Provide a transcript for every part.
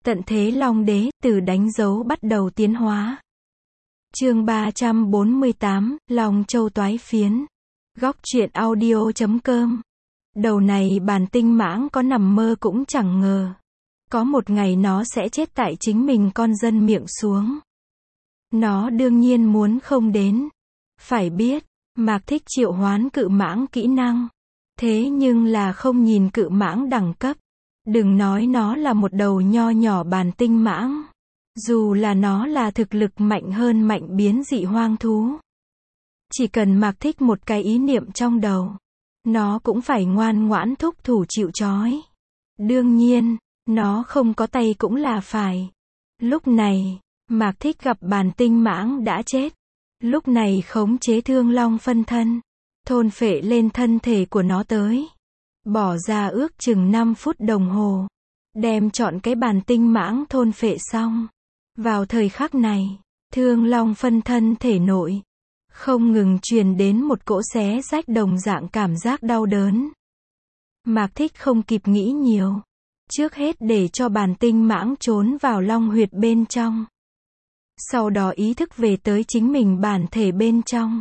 Tận thế Long Đế, từ đánh dấu bắt đầu tiến hóa. Chương 348, Long Châu Toái Phiến. Góc truyện audio.com. Đầu này bản tinh mãng có nằm mơ cũng chẳng ngờ. Có một ngày nó sẽ chết tại chính mình con dân miệng xuống. Nó đương nhiên muốn không đến. Phải biết, Mạc Thích triệu hoán cự mãng kỹ năng. Thế nhưng là không nhìn cự mãng đẳng cấp. Đừng nói nó là một đầu nho nhỏ bản tinh mãng. Dù là nó là thực lực mạnh hơn mạnh biến dị hoang thú. Chỉ cần Mạc Thích một cái ý niệm trong đầu. Nó cũng phải ngoan ngoãn thúc thủ chịu trói. Đương nhiên, nó không có tay cũng là phải. Lúc này, Mạc Thích gặp bản tinh mãng đã chết. Lúc này khống chế thương long phân thân. Thôn phệ lên thân thể của nó tới. Bỏ ra ước chừng 5 phút đồng hồ. Đem chọn cái bản tinh mãng thôn phệ xong. Vào thời khắc này, thương long phân thân thể nội. Không ngừng truyền đến một cỗ xé rách đồng dạng cảm giác đau đớn. Mạc Thích không kịp nghĩ nhiều. Trước hết để cho bản tinh mãng trốn vào long huyệt bên trong. Sau đó ý thức về tới chính mình bản thể bên trong.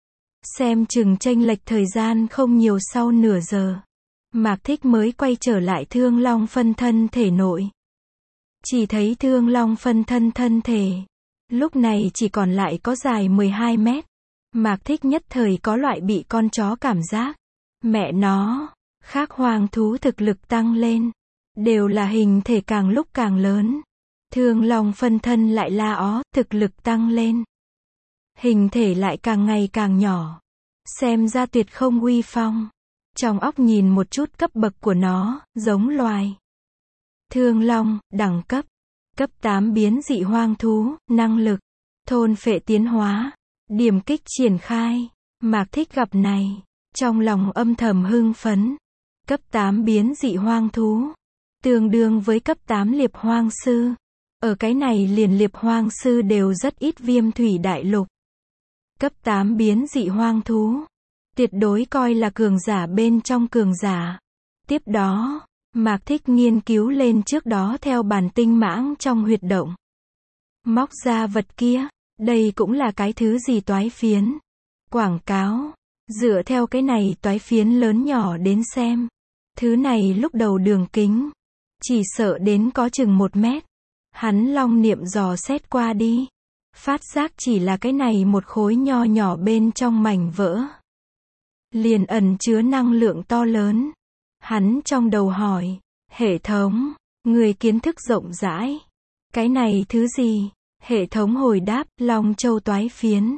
Xem chừng chênh lệch thời gian không nhiều, sau nửa giờ. Mạc Thích mới quay trở lại thương long phân thân thể nội. Chỉ thấy thương long phân thân thân thể. Lúc này chỉ còn lại có dài 12 mét. Mạc Thích nhất thời có loại bị con chó cảm giác. Mẹ nó, khác hoang thú thực lực tăng lên. Đều là hình thể càng lúc càng lớn. Thương long phân thân lại la ó, thực lực tăng lên. Hình thể lại càng ngày càng nhỏ. Xem ra tuyệt không uy phong. Trong óc nhìn một chút cấp bậc của nó, giống loài. Thương long, đẳng cấp. Cấp 8 biến dị hoang thú, năng lực. Thôn phệ tiến hóa. Điểm kích triển khai. Mạc Thích gặp này. Trong lòng âm thầm hưng phấn. Cấp 8 biến dị hoang thú. Tương đương với cấp 8 liệp hoang sư. Ở cái này liền liệp hoang sư đều rất ít viêm thủy đại lục. Cấp 8 biến dị hoang thú. Tuyệt đối coi là cường giả bên trong cường giả. Tiếp đó, Mạc Thích nghiên cứu lên trước đó theo bản tinh mãng trong huyệt động. Móc ra vật kia, đây cũng là cái thứ gì toái phiến. Quảng cáo, dựa theo cái này toái phiến lớn nhỏ đến xem. Thứ này lúc đầu đường kính, chỉ sợ đến có chừng 1 mét. Hắn long niệm dò xét qua đi. Phát giác chỉ là cái này một khối nho nhỏ bên trong mảnh vỡ. Liền ẩn chứa năng lượng to lớn. Hắn trong đầu hỏi, hệ thống, người kiến thức rộng rãi. Cái này thứ gì? Hệ thống hồi đáp, Long Châu Toái Phiến.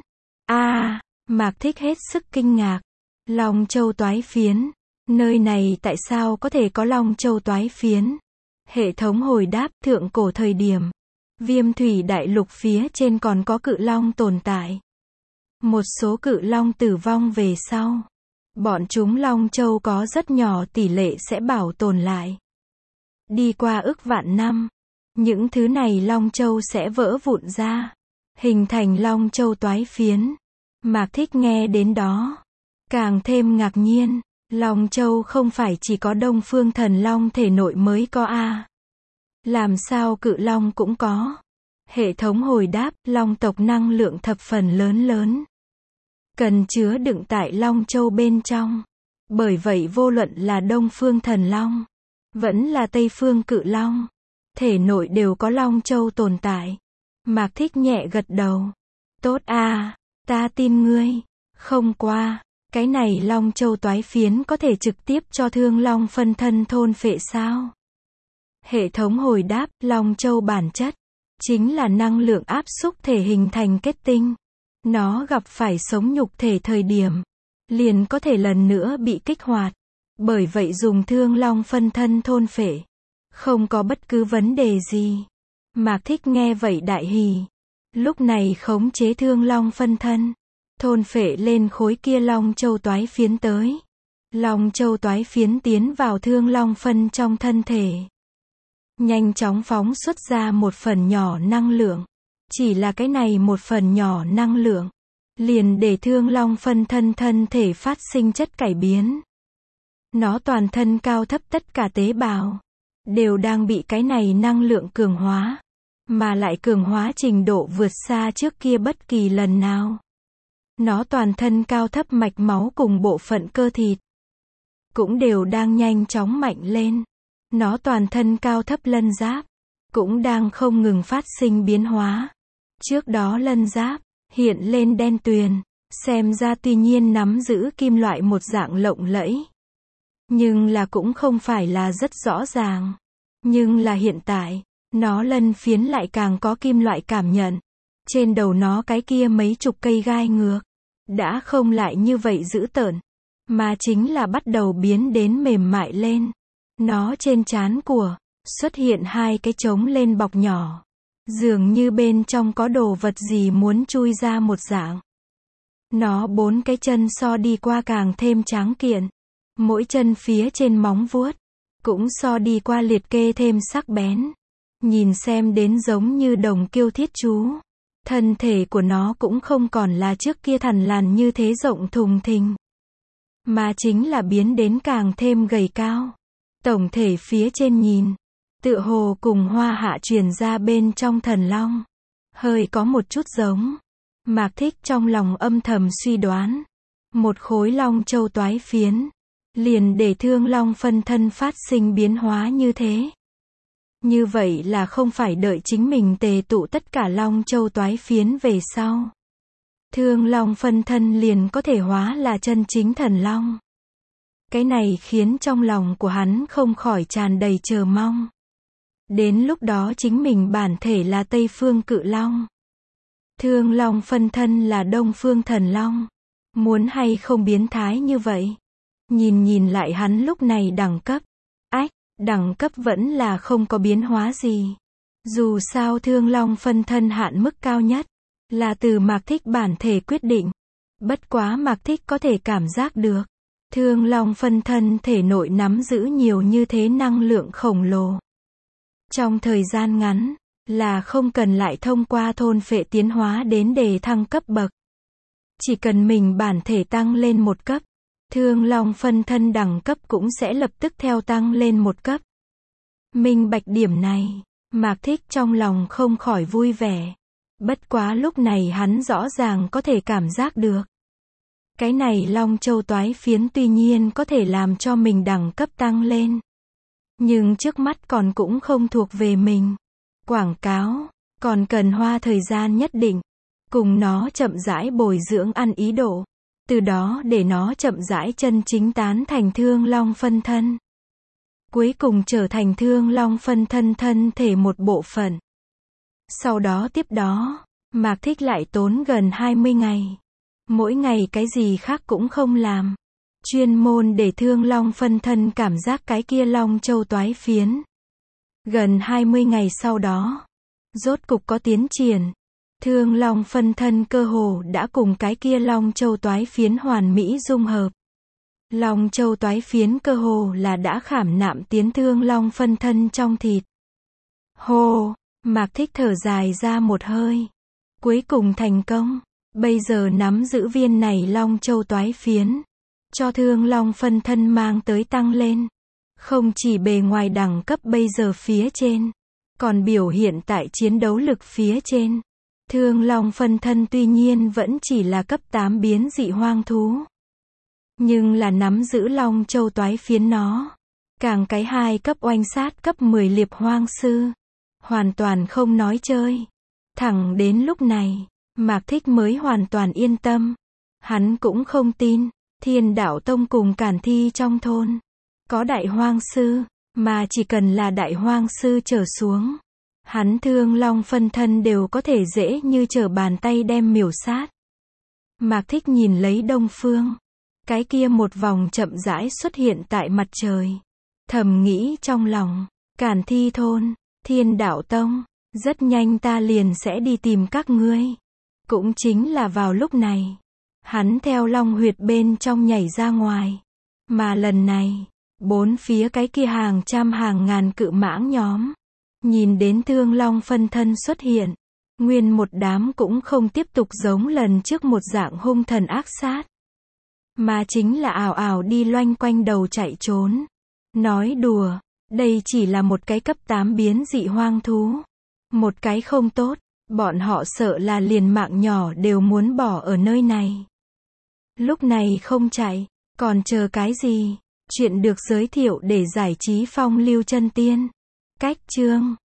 Mạc Thích hết sức kinh ngạc. Long Châu Toái Phiến. Nơi này tại sao có thể có Long Châu Toái Phiến? Hệ thống hồi đáp, thượng cổ thời điểm. Viêm thủy đại lục phía trên còn có cự long tồn tại. Một số cự long tử vong về sau. Bọn chúng Long Châu có rất nhỏ tỷ lệ sẽ bảo tồn lại. Đi qua ức vạn năm. Những thứ này Long Châu sẽ vỡ vụn ra. Hình thành Long Châu Toái Phiến. Mạc Thích nghe đến đó. Càng thêm ngạc nhiên. Long Châu không phải chỉ có Đông Phương Thần Long thể nội mới có a? Làm sao cự long cũng có? Hệ thống hồi đáp, long tộc năng lượng thập phần lớn. Cần chứa đựng tại Long Châu bên trong. Bởi vậy vô luận là Đông Phương Thần Long, vẫn là Tây Phương Cự Long, thể nội đều có Long Châu tồn tại. Mạc Thích nhẹ gật đầu. Tốt a, ta tin ngươi. Không qua, cái này Long Châu Toái Phiến có thể trực tiếp cho thương long phân thân thôn phệ sao? Hệ thống hồi đáp, Long Châu bản chất chính là năng lượng áp xúc thể hình thành kết tinh. Nó gặp phải sống nhục thể thời điểm, liền có thể lần nữa bị kích hoạt. Bởi vậy dùng thương long phân thân thôn phệ, không có bất cứ vấn đề gì. Mạc Thích nghe vậy đại hỉ. Lúc này khống chế thương long phân thân, thôn phệ lên khối kia Long Châu Toái Phiến tới. Long Châu Toái Phiến tiến vào thương long phân trong thân thể. Nhanh chóng phóng xuất ra một phần nhỏ năng lượng. Chỉ là cái này một phần nhỏ năng lượng, liền để thương long phân thân thân thể phát sinh chất cải biến. Nó toàn thân cao thấp tất cả tế bào, đều đang bị cái này năng lượng cường hóa, mà lại cường hóa trình độ vượt xa trước kia bất kỳ lần nào. Nó toàn thân cao thấp mạch máu cùng bộ phận cơ thịt cũng đều đang nhanh chóng mạnh lên. Nó toàn thân cao thấp lân giáp cũng đang không ngừng phát sinh biến hóa. Trước đó lân giáp hiện lên đen tuyền, xem ra tuy nhiên nắm giữ kim loại một dạng lộng lẫy, nhưng là cũng không phải là rất rõ ràng. Nhưng là hiện tại, nó lân phiến lại càng có kim loại cảm nhận. Trên đầu nó cái kia mấy chục cây gai ngược đã không lại như vậy dữ tợn, mà chính là bắt đầu biến đến mềm mại lên. Nó trên trán của xuất hiện hai cái trống lên bọc nhỏ, dường như bên trong có đồ vật gì muốn chui ra một dạng. Nó bốn cái chân so đi qua càng thêm tráng kiện, mỗi chân phía trên móng vuốt cũng so đi qua liệt kê thêm sắc bén, nhìn xem đến giống như đồng kiêu thiết chú. Thân thể của nó cũng không còn là trước kia thằn lằn như thế rộng thùng thình, mà chính là biến đến càng thêm gầy cao. Tổng thể phía trên nhìn, tựa hồ cùng Hoa Hạ truyền ra bên trong thần long, hơi có một chút giống. Mạc Thích trong lòng âm thầm suy đoán, một khối long châu toái phiến, liền để Thương Long phân thân phát sinh biến hóa như thế. Như vậy là không phải đợi chính mình tề tụ tất cả long châu toái phiến về sau, Thương Long phân thân liền có thể hóa là chân chính thần long. Cái này khiến trong lòng của hắn không khỏi tràn đầy chờ mong. Đến lúc đó chính mình bản thể là Tây Phương Cự Long, Thương Long phân thân là Đông Phương Thần Long. Muốn hay không biến thái như vậy? Nhìn lại hắn lúc này đẳng cấp. Đẳng cấp vẫn là không có biến hóa gì. Dù sao Thương Long phân thân hạn mức cao nhất là từ Mạc Thích bản thể quyết định. Bất quá Mạc Thích có thể cảm giác được, Thương Long phân thân thể nội nắm giữ nhiều như thế năng lượng khổng lồ. Trong thời gian ngắn, là không cần lại thông qua thôn phệ tiến hóa đến để thăng cấp bậc. Chỉ cần mình bản thể tăng lên một cấp, Thương Long phân thân đẳng cấp cũng sẽ lập tức theo tăng lên một cấp. Minh bạch điểm này, Mạc Thích trong lòng không khỏi vui vẻ. Bất quá lúc này hắn rõ ràng có thể cảm giác được, cái này long châu toái phiến tuy nhiên có thể làm cho mình đẳng cấp tăng lên, nhưng trước mắt còn cũng không thuộc về mình. Quảng cáo còn cần hoa thời gian nhất định, cùng nó chậm rãi bồi dưỡng ăn ý độ, từ đó để nó chậm rãi chân chính tán thành Thương Long phân thân, cuối cùng trở thành Thương Long phân thân thân thể một bộ phận. Sau đó tiếp đó, Mạc Thích lại tốn gần 20 ngày. Mỗi ngày cái gì khác cũng không làm, chuyên môn để Thương Long phân thân cảm giác cái kia long châu toái phiến. Gần 20 ngày sau đó, rốt cục có tiến triển. Thương Long phân thân cơ hồ đã cùng cái kia long châu toái phiến hoàn mỹ dung hợp. Long châu toái phiến cơ hồ là đã khảm nạm tiến Thương Long phân thân trong thịt. Hô, Mạc Thích thở dài ra một hơi. Cuối cùng thành công. Bây giờ nắm giữ viên này long châu toái phiến, cho Thương Long phân thân mang tới tăng lên. Không chỉ bề ngoài đẳng cấp bây giờ phía trên, còn biểu hiện tại chiến đấu lực phía trên. Thương Long phân thân tuy nhiên vẫn chỉ là cấp 8 biến dị hoang thú, nhưng là nắm giữ long châu toái phiến nó, càng cái 2 cấp oanh sát cấp 10 liệp hoang sư, hoàn toàn không nói chơi. Thẳng đến lúc này, Mạc Thích mới hoàn toàn yên tâm. Hắn cũng không tin, Thiên Đạo Tông cùng Cản Thi trong thôn có đại hoang sư, mà chỉ cần là đại hoang sư trở xuống, hắn Thương Long phân thân đều có thể dễ như trở bàn tay đem miểu sát. Mạc Thích nhìn lấy đông phương, cái kia một vòng chậm rãi xuất hiện tại mặt trời, thầm nghĩ trong lòng, Cản Thi thôn, Thiên Đạo Tông, rất nhanh ta liền sẽ đi tìm các ngươi. Cũng chính là vào lúc này, hắn theo long huyệt bên trong nhảy ra ngoài. Mà lần này, bốn phía cái kia hàng trăm hàng ngàn cự mãng nhóm, nhìn đến Thương Long phân thân xuất hiện, nguyên một đám cũng không tiếp tục giống lần trước một dạng hung thần ác sát, mà chính là ảo ảo đi loanh quanh đầu chạy trốn. Nói đùa, Đây chỉ là một cái cấp 8 biến dị hoang thú. Một cái không tốt, bọn họ sợ là liền mạng nhỏ đều muốn bỏ ở nơi này. Lúc này không chạy, còn chờ cái gì? Chuyện được giới thiệu để giải trí phong lưu chân tiên. Cách chương